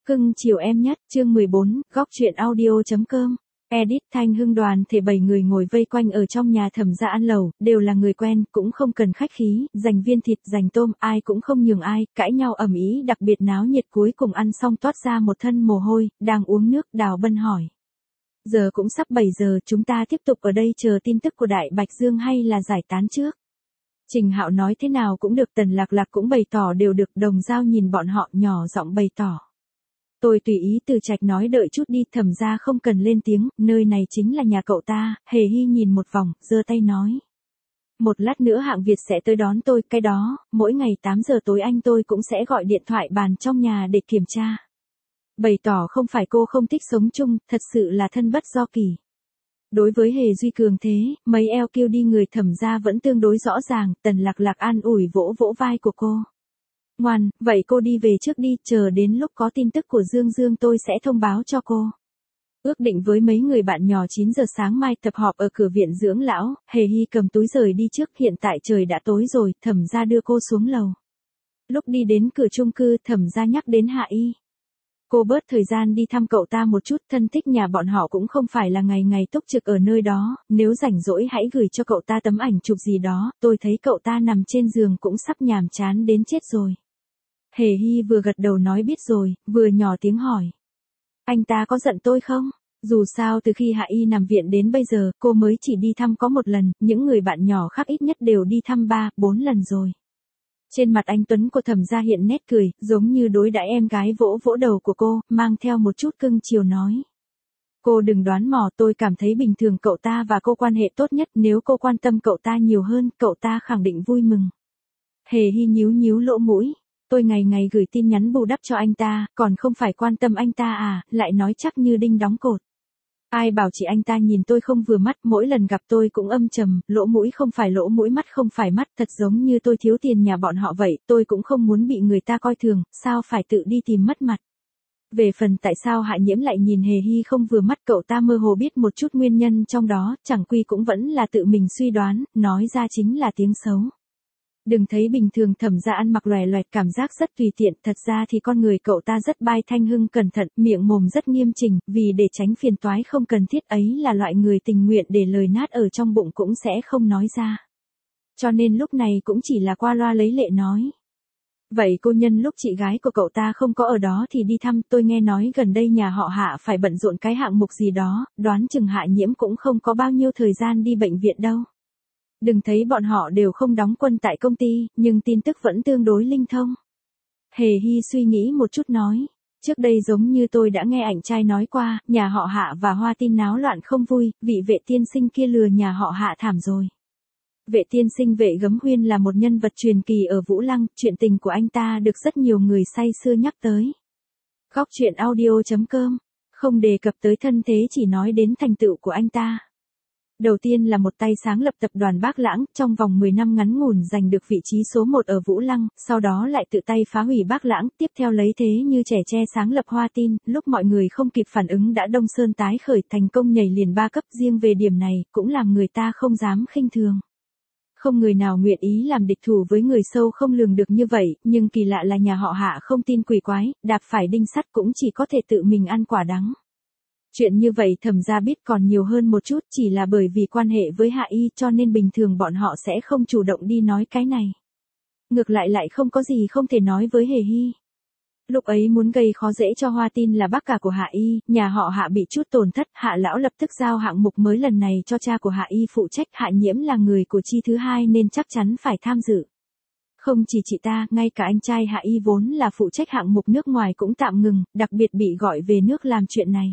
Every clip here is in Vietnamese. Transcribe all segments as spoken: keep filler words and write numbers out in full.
Cưng chiều em nhất, chương mười bốn, góc truyện audio.com. Edit Thanh Hưng đoàn thể bảy người ngồi vây quanh ở trong nhà Thẩm gia ăn lẩu, đều là người quen, cũng không cần khách khí, dành viên thịt, dành tôm, ai cũng không nhường ai, cãi nhau ầm ĩ đặc biệt náo nhiệt, cuối cùng ăn xong toát ra một thân mồ hôi, đang uống nước, Đào Bân hỏi. Giờ cũng sắp bảy giờ, chúng ta tiếp tục ở đây chờ tin tức của Đại Bạch Dương hay là giải tán trước? Trình Hạo nói thế nào cũng được, Tần Lạc Lạc cũng bày tỏ đều được, Đồng Dao nhìn bọn họ nhỏ giọng bày tỏ. Tôi tùy ý. Từ Trạch nói đợi chút đi, Thẩm gia không cần lên tiếng, nơi này chính là nhà cậu ta. Hề Hy nhìn một vòng, giơ tay nói. Một lát nữa hạng Việt sẽ tới đón tôi, cái đó, mỗi ngày tám giờ tối anh tôi cũng sẽ gọi điện thoại bàn trong nhà để kiểm tra. Bày tỏ không phải cô không thích sống chung, thật sự là thân bất do kỳ. Đối với Hề Duy cường thế, mấy eo kêu đi người Thẩm gia vẫn tương đối rõ ràng, Tần Lạc Lạc an ủi vỗ vỗ vai của cô. Ngoan, vậy cô đi về trước đi, chờ đến lúc có tin tức của Dương Dương tôi sẽ thông báo cho cô. Ước định với mấy người bạn nhỏ chín giờ sáng mai tập họp ở cửa viện dưỡng lão, Hề Hy cầm túi rời đi trước, hiện tại trời đã tối rồi, Thẩm gia đưa cô xuống lầu. Lúc đi đến cửa chung cư, Thẩm gia nhắc đến Hạ Y. Cô bớt thời gian đi thăm cậu ta một chút, thân thích nhà bọn họ cũng không phải là ngày ngày túc trực ở nơi đó, nếu rảnh rỗi hãy gửi cho cậu ta tấm ảnh chụp gì đó, tôi thấy cậu ta nằm trên giường cũng sắp nhàm chán đến chết rồi. Hề Hy vừa gật đầu nói biết rồi, vừa nhỏ tiếng hỏi. Anh ta có giận tôi không? Dù sao từ khi Hạ Y nằm viện đến bây giờ, cô mới chỉ đi thăm có một lần, những người bạn nhỏ khác ít nhất đều đi thăm ba, bốn lần rồi. Trên mặt anh Tuấn của Thẩm gia hiện nét cười, giống như đối đãi em gái, vỗ vỗ đầu của cô, mang theo một chút cưng chiều nói. Cô đừng đoán mò, tôi cảm thấy bình thường cậu ta và cô quan hệ tốt nhất, nếu cô quan tâm cậu ta nhiều hơn, cậu ta khẳng định vui mừng. Hề Hy nhíu nhíu lỗ mũi. Tôi ngày ngày gửi tin nhắn bù đắp cho anh ta, còn không phải quan tâm anh ta à, lại nói chắc như đinh đóng cột. Ai bảo chị anh ta nhìn tôi không vừa mắt, mỗi lần gặp tôi cũng âm trầm, lỗ mũi không phải lỗ mũi, mắt không phải mắt, thật giống như tôi thiếu tiền nhà bọn họ vậy, tôi cũng không muốn bị người ta coi thường, sao phải tự đi tìm mất mặt. Về phần tại sao Hạ Nhiễm lại nhìn Hề Hy không vừa mắt, cậu ta mơ hồ biết một chút nguyên nhân trong đó, chẳng quy cũng vẫn là tự mình suy đoán, nói ra chính là tiếng xấu. Đừng thấy bình thường Thẩm gia ăn mặc lòe loẹt, cảm giác rất tùy tiện, thật ra thì con người cậu ta rất bai Thanh Hưng, cẩn thận, miệng mồm rất nghiêm chỉnh, vì để tránh phiền toái không cần thiết ấy là loại người tình nguyện để lời nát ở trong bụng cũng sẽ không nói ra. Cho nên lúc này cũng chỉ là qua loa lấy lệ nói. Vậy cô nhân lúc chị gái của cậu ta không có ở đó thì đi thăm, tôi nghe nói gần đây nhà họ Hạ phải bận rộn cái hạng mục gì đó, đoán chừng Hạ Nhiễm cũng không có bao nhiêu thời gian đi bệnh viện đâu. Đừng thấy bọn họ đều không đóng quân tại công ty, nhưng tin tức vẫn tương đối linh thông. Hề Hy suy nghĩ một chút nói, trước đây giống như tôi đã nghe ảnh trai nói qua, nhà họ Hạ và Hoa Tin náo loạn không vui, vị vệ tiên sinh kia lừa nhà họ Hạ thảm rồi. Vệ tiên sinh Vệ Gấm Huyên là một nhân vật truyền kỳ ở Vũ Lăng, chuyện tình của anh ta được rất nhiều người say sưa nhắc tới. Góc truyện audio.com, không đề cập tới thân thế, chỉ nói đến thành tựu của anh ta. Đầu tiên là một tay sáng lập tập đoàn Bác Lãng, trong vòng mười năm ngắn ngủn giành được vị trí số một ở Vũ Lăng, sau đó lại tự tay phá hủy Bác Lãng, tiếp theo lấy thế như trẻ tre sáng lập Hoa Tin, lúc mọi người không kịp phản ứng đã Đông Sơn tái khởi, thành công nhảy liền ba cấp, riêng về điểm này, cũng làm người ta không dám khinh thường. Không người nào nguyện ý làm địch thủ với người sâu không lường được như vậy, nhưng kỳ lạ là nhà họ Hạ không tin quỷ quái, đạp phải đinh sắt cũng chỉ có thể tự mình ăn quả đắng. Chuyện như vậy Thẩm gia biết còn nhiều hơn một chút, chỉ là bởi vì quan hệ với Hạ Y cho nên bình thường bọn họ sẽ không chủ động đi nói cái này. Ngược lại lại không có gì không thể nói với Hề Hy. Lúc ấy muốn gây khó dễ cho Hoa Tin là bác cả của Hạ Y, nhà họ Hạ bị chút tổn thất, Hạ lão lập tức giao hạng mục mới lần này cho cha của Hạ Y phụ trách, Hạ Nhiễm là người của chi thứ hai nên chắc chắn phải tham dự. Không chỉ chị ta, ngay cả anh trai Hạ Y vốn là phụ trách hạng mục nước ngoài cũng tạm ngừng, đặc biệt bị gọi về nước làm chuyện này.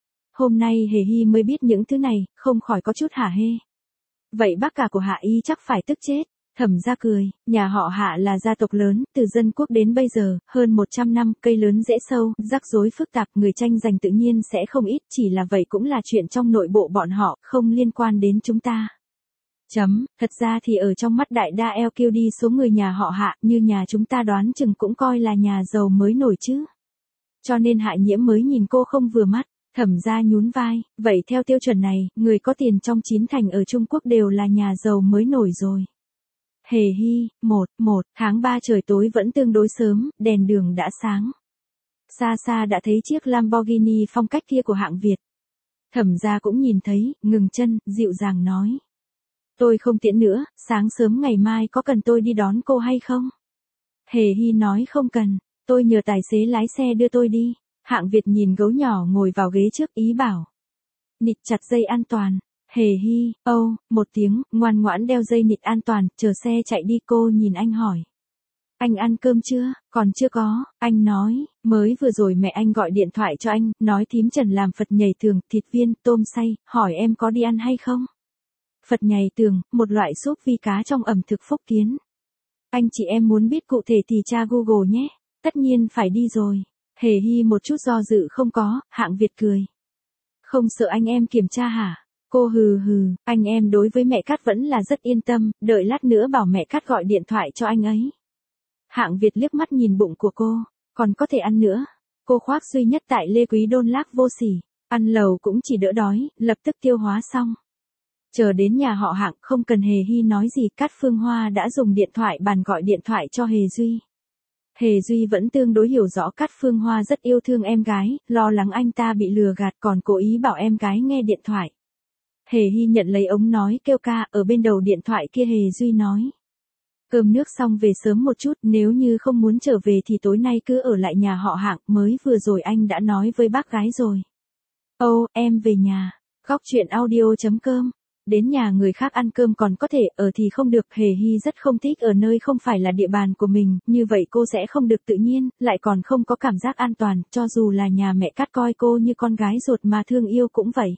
Hôm nay Hề Hy mới biết những thứ này, không khỏi có chút hả hê. Vậy bác cả của Hạ Y chắc phải tức chết. Thẩm gia cười, nhà họ Hạ là gia tộc lớn, từ dân quốc đến bây giờ, hơn một trăm năm, cây lớn rễ sâu, rắc rối phức tạp, người tranh giành tự nhiên sẽ không ít, chỉ là vậy cũng là chuyện trong nội bộ bọn họ, không liên quan đến chúng ta. Chấm, thật ra thì ở trong mắt đại đa eo kiêu đi số người nhà họ Hạ, như nhà chúng ta đoán chừng cũng coi là nhà giàu mới nổi chứ. Cho nên Hạ Nhiễm mới nhìn cô không vừa mắt. Thẩm gia nhún vai, vậy theo tiêu chuẩn này, người có tiền trong chín thành ở Trung Quốc đều là nhà giàu mới nổi rồi. Hề Hy, một, một, tháng ba trời tối vẫn tương đối sớm, đèn đường đã sáng. Xa xa đã thấy chiếc Lamborghini phong cách kia của Hạng Việt. Thẩm gia cũng nhìn thấy, ngừng chân, dịu dàng nói. Tôi không tiễn nữa, sáng sớm ngày mai có cần tôi đi đón cô hay không? Hề Hy nói không cần, tôi nhờ tài xế lái xe đưa tôi đi. Hạng Việt nhìn gấu nhỏ ngồi vào ghế trước ý bảo. Nịt chặt dây an toàn. Hề Hy, âu, oh, một tiếng, ngoan ngoãn đeo dây nịt an toàn, chờ xe chạy đi. Cô nhìn anh hỏi. Anh ăn cơm chưa? Còn chưa có, anh nói, mới vừa rồi mẹ anh gọi điện thoại cho anh, nói thím Trần làm Phật nhảy tường, thịt viên, tôm xay, hỏi em có đi ăn hay không? Phật nhảy tường, một loại súp vi cá trong ẩm thực Phúc Kiến. Anh chị em muốn biết cụ thể thì tra Google nhé, tất nhiên phải đi rồi. Hề Hy một chút do dự không có, Hạng Việt cười. Không sợ anh em kiểm tra hả? Cô hừ hừ, anh em đối với mẹ Cát vẫn là rất yên tâm, đợi lát nữa bảo mẹ Cát gọi điện thoại cho anh ấy. Hạng Việt liếc mắt nhìn bụng của cô, còn có thể ăn nữa. Cô khoác duy nhất tại Lê Quý Đôn lác vô sỉ, ăn lầu cũng chỉ đỡ đói, lập tức tiêu hóa xong. Chờ đến nhà họ Hạng không cần Hề Hy nói gì, Cát Phương Hoa đã dùng điện thoại bàn gọi điện thoại cho Hề Duy. Hề Duy vẫn tương đối hiểu rõ Cát Phương Hoa rất yêu thương em gái, lo lắng anh ta bị lừa gạt còn cố ý bảo em gái nghe điện thoại. Hề Hy nhận lấy ống nói kêu ca, ở bên đầu điện thoại kia Hề Duy nói. Cơm nước xong về sớm một chút, nếu như không muốn trở về thì tối nay cứ ở lại nhà họ Hạng, mới vừa rồi anh đã nói với bác gái rồi. Ồ, oh, em về nhà. Góc truyện audio chấm com. Đến nhà người khác ăn cơm còn có thể, ở thì không được. Hề Hy rất không thích ở nơi không phải là địa bàn của mình, như vậy cô sẽ không được tự nhiên, lại còn không có cảm giác an toàn, cho dù là nhà mẹ Cát coi cô như con gái ruột mà thương yêu cũng vậy.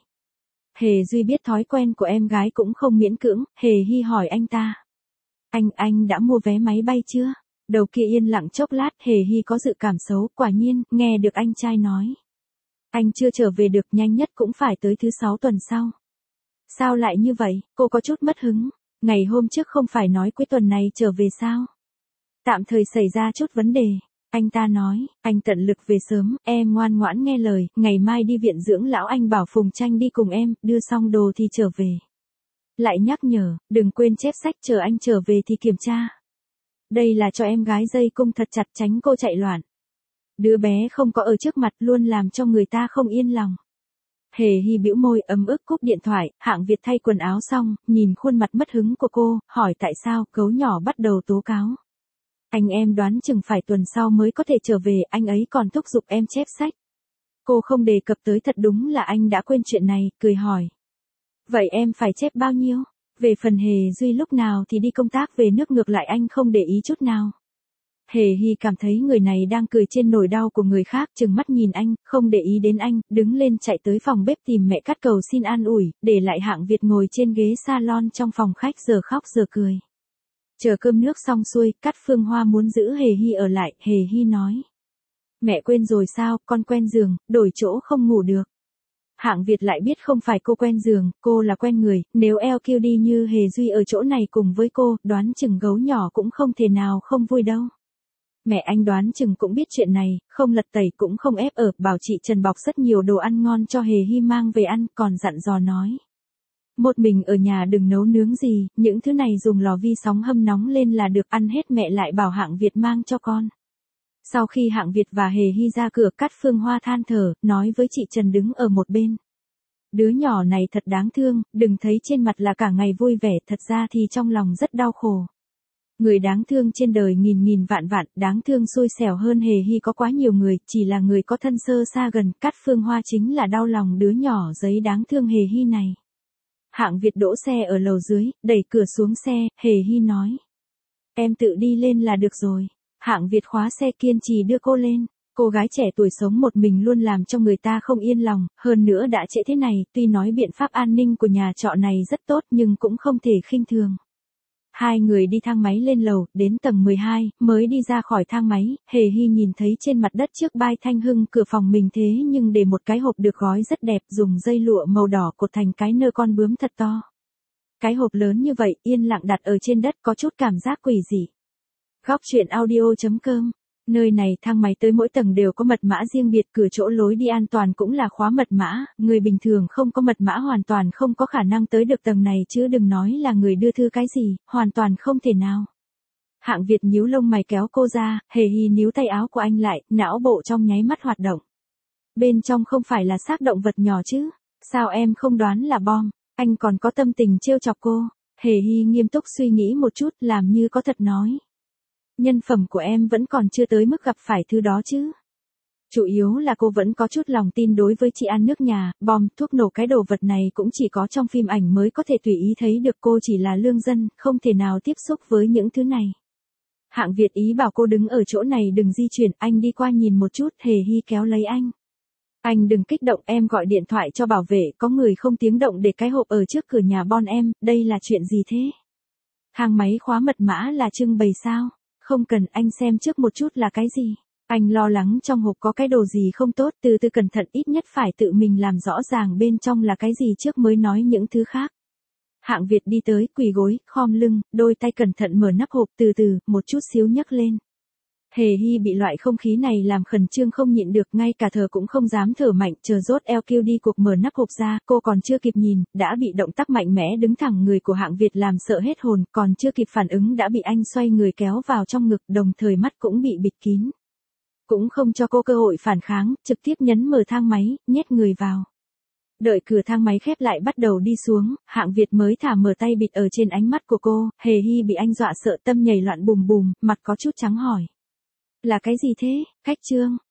Hề Duy biết thói quen của em gái cũng không miễn cưỡng, Hề Hy hỏi anh ta. Anh, anh đã mua vé máy bay chưa? Đầu kia yên lặng chốc lát, Hề Hy có dự cảm xấu, quả nhiên, nghe được anh trai nói. Anh chưa trở về được, nhanh nhất cũng phải tới thứ sáu tuần sau. Sao lại như vậy? Cô có chút mất hứng. Ngày hôm trước không phải nói cuối tuần này trở về sao? Tạm thời xảy ra chút vấn đề. Anh ta nói, anh tận lực về sớm, em ngoan ngoãn nghe lời, ngày mai đi viện dưỡng lão, anh bảo Phùng Tranh đi cùng em, đưa xong đồ thì trở về. Lại nhắc nhở, đừng quên chép sách, chờ anh trở về thì kiểm tra. Đây là cho em gái dây cung thật chặt tránh cô chạy loạn. Đứa bé không có ở trước mặt luôn làm cho người ta không yên lòng. Hề Hy bĩu môi ấm ức cúp điện thoại, Hạng Việt thay quần áo xong, nhìn khuôn mặt mất hứng của cô, hỏi tại sao, gấu nhỏ bắt đầu tố cáo. Anh em đoán chừng phải tuần sau mới có thể trở về, anh ấy còn thúc giục em chép sách. Cô không đề cập tới, thật đúng là anh đã quên chuyện này, cười hỏi. Vậy em phải chép bao nhiêu? Về phần Hề Duy lúc nào thì đi công tác về nước ngược lại anh không để ý chút nào. Hề Hy cảm thấy người này đang cười trên nỗi đau của người khác, trừng mắt nhìn anh, không để ý đến anh, đứng lên chạy tới phòng bếp tìm mẹ Cát cầu xin an ủi, để lại Hạng Việt ngồi trên ghế salon trong phòng khách giờ khóc giờ cười. Chờ cơm nước xong xuôi, Cát Phương Hoa muốn giữ Hề Hy ở lại, Hề Hy nói. Mẹ quên rồi sao, con quen giường, đổi chỗ không ngủ được. Hạng Việt lại biết không phải cô quen giường, cô là quen người, nếu eo kiêu đi như Hề Duy ở chỗ này cùng với cô, đoán chừng gấu nhỏ cũng không thể nào không vui đâu. Mẹ anh đoán chừng cũng biết chuyện này, không lật tẩy cũng không ép ở, bảo chị Trần bọc rất nhiều đồ ăn ngon cho Hề Hy mang về ăn, còn dặn dò nói. Một mình ở nhà đừng nấu nướng gì, những thứ này dùng lò vi sóng hâm nóng lên là được, ăn hết mẹ lại bảo Hạng Việt mang cho con. Sau khi Hạng Việt và Hề Hy ra cửa, Cát Phương Hoa than thở, nói với chị Trần đứng ở một bên. Đứa nhỏ này thật đáng thương, đừng thấy trên mặt là cả ngày vui vẻ, thật ra thì trong lòng rất đau khổ. Người đáng thương trên đời nghìn nghìn vạn vạn, đáng thương xui xẻo hơn Hề Hy có quá nhiều người, chỉ là người có thân sơ xa gần, Cát Phương Hoa chính là đau lòng đứa nhỏ giấy đáng thương Hề Hy này. Hạng Việt đỗ xe ở lầu dưới, đẩy cửa xuống xe, Hề Hy nói. Em tự đi lên là được rồi. Hạng Việt khóa xe kiên trì đưa cô lên. Cô gái trẻ tuổi sống một mình luôn làm cho người ta không yên lòng, hơn nữa đã trễ thế này, tuy nói biện pháp an ninh của nhà trọ này rất tốt nhưng cũng không thể khinh thường. Hai người đi thang máy lên lầu, đến tầng mười hai, mới đi ra khỏi thang máy, Hề Hy nhìn thấy trên mặt đất trước Bai Thanh Hưng cửa phòng mình thế nhưng để một cái hộp được gói rất đẹp, dùng dây lụa màu đỏ cột thành cái nơ con bướm thật to. Cái hộp lớn như vậy, yên lặng đặt ở trên đất có chút cảm giác quỷ dị. Góc truyện audio chấm com. Nơi này thang máy tới mỗi tầng đều có mật mã riêng biệt, cửa chỗ lối đi an toàn cũng là khóa mật mã, người bình thường không có mật mã hoàn toàn không có khả năng tới được tầng này chứ đừng nói là người đưa thư cái gì, hoàn toàn không thể nào. Hạng Việt nhíu lông mày kéo cô ra, Hề Hy níu tay áo của anh lại, não bộ trong nháy mắt hoạt động. Bên trong không phải là xác động vật nhỏ chứ? Sao em không đoán là bom? Anh còn có tâm tình trêu chọc cô. Hề Hy nghiêm túc suy nghĩ một chút, làm như có thật nói. Nhân phẩm của em vẫn còn chưa tới mức gặp phải thứ đó chứ. Chủ yếu là cô vẫn có chút lòng tin đối với chị An nước nhà, bom, thuốc nổ cái đồ vật này cũng chỉ có trong phim ảnh mới có thể tùy ý thấy được, cô chỉ là lương dân, không thể nào tiếp xúc với những thứ này. Hạng Việt ý bảo cô đứng ở chỗ này đừng di chuyển, anh đi qua nhìn một chút, Hề Hy kéo lấy anh. Anh đừng kích động, em gọi điện thoại cho bảo vệ, có người không tiếng động để cái hộp ở trước cửa nhà bon em, đây là chuyện gì thế? Thang máy khóa mật mã là trưng bày sao? Không cần, anh xem trước một chút là cái gì? Anh lo lắng trong hộp có cái đồ gì không tốt, từ từ cẩn thận, ít nhất phải tự mình làm rõ ràng bên trong là cái gì trước mới nói những thứ khác. Hạng Việt đi tới, quỳ gối, khom lưng, đôi tay cẩn thận mở nắp hộp, từ từ, một chút xíu nhấc lên. Hề Hy bị loại không khí này làm khẩn trương không nhịn được, ngay cả thở cũng không dám thở mạnh, chờ rốt eo kêu đi cuộc mở nắp hộp ra, cô còn chưa kịp nhìn, đã bị động tác mạnh mẽ đứng thẳng người của Hạng Việt làm sợ hết hồn, còn chưa kịp phản ứng đã bị anh xoay người kéo vào trong ngực, đồng thời mắt cũng bị bịt kín. Cũng không cho cô cơ hội phản kháng, trực tiếp nhấn mở thang máy, nhét người vào. Đợi cửa thang máy khép lại bắt đầu đi xuống, Hạng Việt mới thả mở tay bịt ở trên ánh mắt của cô, Hề Hy bị anh dọa sợ tâm nhảy loạn bùm bùm, mặt có chút trắng hỏi. Là cái gì thế, khách trương?